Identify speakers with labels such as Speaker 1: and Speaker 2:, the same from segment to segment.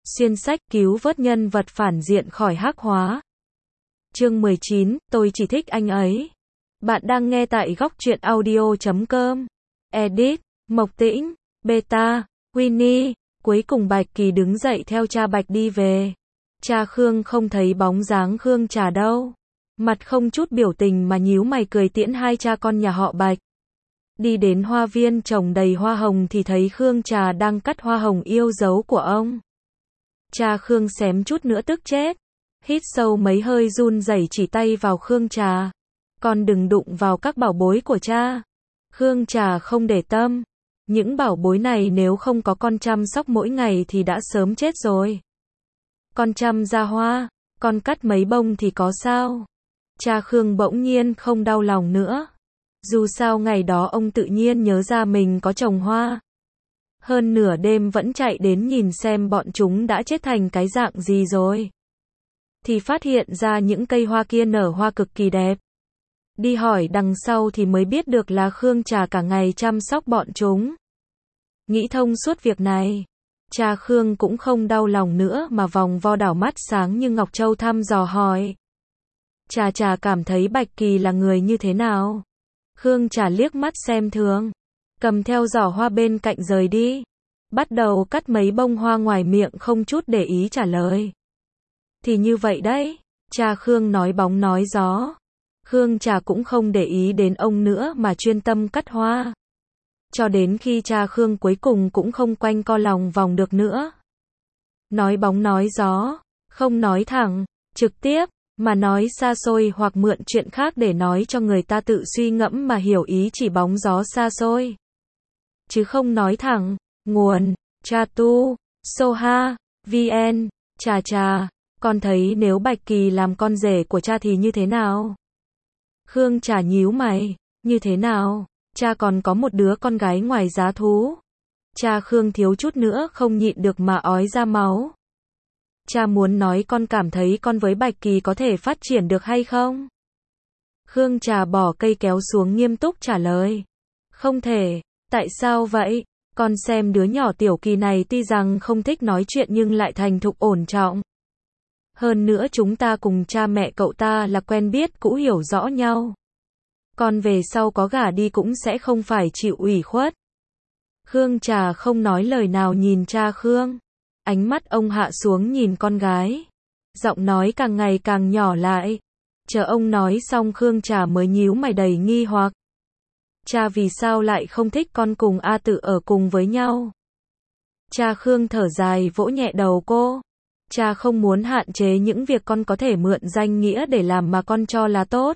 Speaker 1: Xuyên sách cứu vớt nhân vật phản diện khỏi hắc hóa. Chương 19, tôi chỉ thích anh ấy. Bạn đang nghe tại góc truyện audio.com. Edit, Mộc Tĩnh, Beta, Winnie. Cuối cùng Bạch Kỳ đứng dậy theo cha Bạch đi về. Cha Khương không thấy bóng dáng Khương Trà đâu. Mặt không chút biểu tình mà nhíu mày cười tiễn hai cha con nhà họ Bạch. Đi đến hoa viên trồng đầy hoa hồng thì thấy Khương Trà đang cắt hoa hồng yêu dấu của ông. Cha Khương xém chút nữa tức chết. Hít sâu mấy hơi run rẩy chỉ tay vào Khương Trà. Con đừng đụng vào các bảo bối của cha. Khương Trà không để tâm. Những bảo bối này nếu không có con chăm sóc mỗi ngày thì đã sớm chết rồi. Con chăm ra hoa, con cắt mấy bông thì có sao? Cha Khương bỗng nhiên không đau lòng nữa. Dù sao ngày đó ông tự nhiên nhớ ra mình có trồng hoa. Hơn nửa đêm vẫn chạy đến nhìn xem bọn chúng đã chết thành cái dạng gì rồi. Thì phát hiện ra những cây hoa kia nở hoa cực kỳ đẹp. Đi hỏi đằng sau thì mới biết được là Khương Trà cả ngày chăm sóc bọn chúng. Nghĩ thông suốt việc này, cha Khương cũng không đau lòng nữa mà vòng vo đảo mắt sáng như Ngọc Châu thăm dò hỏi. Trà cảm thấy Bạch Kỳ là người như thế nào? Khương Trà liếc mắt xem thường, cầm theo giỏ hoa bên cạnh rời đi. Bắt đầu cắt mấy bông hoa ngoài miệng không chút để ý trả lời. Thì như vậy đấy, cha Khương nói bóng nói gió. Khương Trà cũng không để ý đến ông nữa mà chuyên tâm cắt hoa. Cho đến khi cha Khương cuối cùng cũng không quanh co lòng vòng được nữa. Nói bóng nói gió, không nói thẳng, trực tiếp, mà nói xa xôi hoặc mượn chuyện khác để nói cho người ta tự suy ngẫm mà hiểu ý chỉ bóng gió xa xôi. Chứ không nói thẳng. Nguồn, Chatu, Soha, VN, Trà, con thấy nếu Bạch Kỳ làm con rể của cha thì như thế nào? Khương Trà nhíu mày, như thế nào? Cha còn có một đứa con gái ngoài giá thú. Cha Khương thiếu chút nữa không nhịn được mà ói ra máu. Cha muốn nói con cảm thấy con với Bạch Kỳ có thể phát triển được hay không? Khương Trà bỏ cây kéo xuống nghiêm túc trả lời. Không thể. Tại sao vậy? Con xem đứa nhỏ Tiểu Kỳ này tuy rằng không thích nói chuyện nhưng lại thành thục ổn trọng. Hơn nữa chúng ta cùng cha mẹ cậu ta là quen biết cũ hiểu rõ nhau. Con về sau có gả đi cũng sẽ không phải chịu ủy khuất. Khương Trà không nói lời nào nhìn cha Khương. Ánh mắt ông hạ xuống nhìn con gái. Giọng nói càng ngày càng nhỏ lại. Chờ ông nói xong Khương Trà mới nhíu mày đầy nghi hoặc. Cha vì sao lại không thích con cùng A Tự ở cùng với nhau? Cha Khương thở dài vỗ nhẹ đầu cô. Cha không muốn hạn chế những việc con có thể mượn danh nghĩa để làm mà con cho là tốt.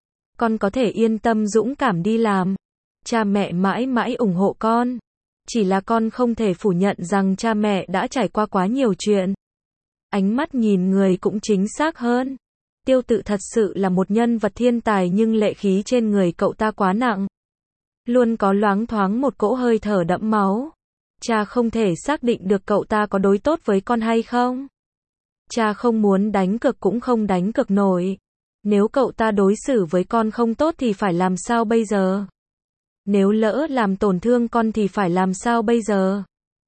Speaker 1: Con có thể yên tâm dũng cảm đi làm. Cha mẹ mãi mãi ủng hộ con. Chỉ là con không thể phủ nhận rằng cha mẹ đã trải qua quá nhiều chuyện. Ánh mắt nhìn người cũng chính xác hơn. Tiêu Tự thật sự là một nhân vật thiên tài nhưng lệ khí trên người cậu ta quá nặng. Luôn có loáng thoáng một cỗ hơi thở đẫm máu. Cha không thể xác định được cậu ta có đối tốt với con hay không. Cha không muốn đánh cược cũng không đánh cược nổi. Nếu cậu ta đối xử với con không tốt thì phải làm sao bây giờ? Nếu lỡ làm tổn thương con thì phải làm sao bây giờ?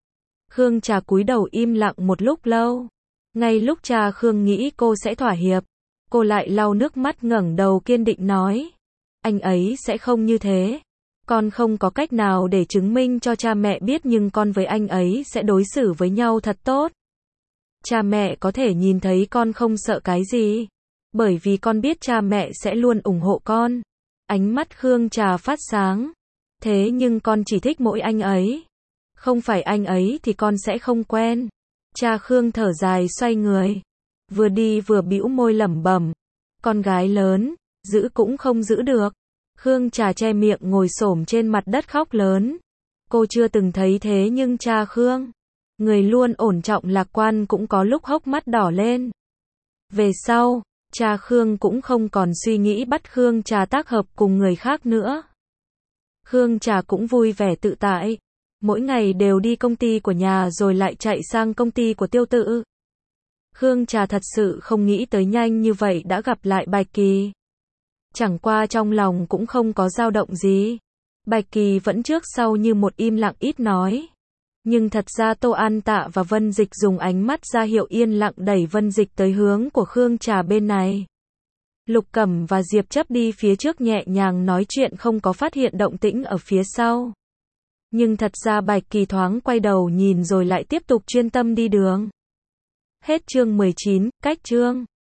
Speaker 1: Khương Trà cúi đầu im lặng một lúc lâu. Ngay lúc cha Khương nghĩ cô sẽ thỏa hiệp, cô lại lau nước mắt ngẩng đầu kiên định nói. Anh ấy sẽ không như thế. Con không có cách nào để chứng minh cho cha mẹ biết nhưng con với anh ấy sẽ đối xử với nhau thật tốt. Cha mẹ có thể nhìn thấy con không sợ cái gì. Bởi vì con biết cha mẹ sẽ luôn ủng hộ con. Ánh mắt Khương Trà phát sáng. Thế nhưng con chỉ thích mỗi anh ấy. Không phải anh ấy thì con sẽ không quen. Cha Khương thở dài xoay người. Vừa đi vừa bĩu môi lẩm bẩm. Con gái lớn, giữ cũng không giữ được. Khương Trà che miệng ngồi xổm trên mặt đất khóc lớn. Cô chưa từng thấy thế nhưng cha Khương, người luôn ổn trọng lạc quan cũng có lúc hốc mắt đỏ lên. Về sau, cha Khương cũng không còn suy nghĩ bắt Khương Trà tác hợp cùng người khác nữa. Khương Trà cũng vui vẻ tự tại. Mỗi ngày đều đi công ty của nhà rồi lại chạy sang công ty của Tiêu Tự. Khương Trà thật sự không nghĩ tới nhanh như vậy đã gặp lại Bạch Kỳ. Chẳng qua trong lòng cũng không có dao động gì. Bạch Kỳ vẫn trước sau như một im lặng ít nói. Nhưng thật ra Tô An Tạ và Vân Dịch dùng ánh mắt ra hiệu yên lặng đẩy Vân Dịch tới hướng của Khương Trà bên này. Lục Cẩm và Diệp Chấp đi phía trước nhẹ nhàng nói chuyện không có phát hiện động tĩnh ở phía sau. Nhưng thật ra Bạch Kỳ thoáng quay đầu nhìn rồi lại tiếp tục chuyên tâm đi đường. Hết chương 19, cách chương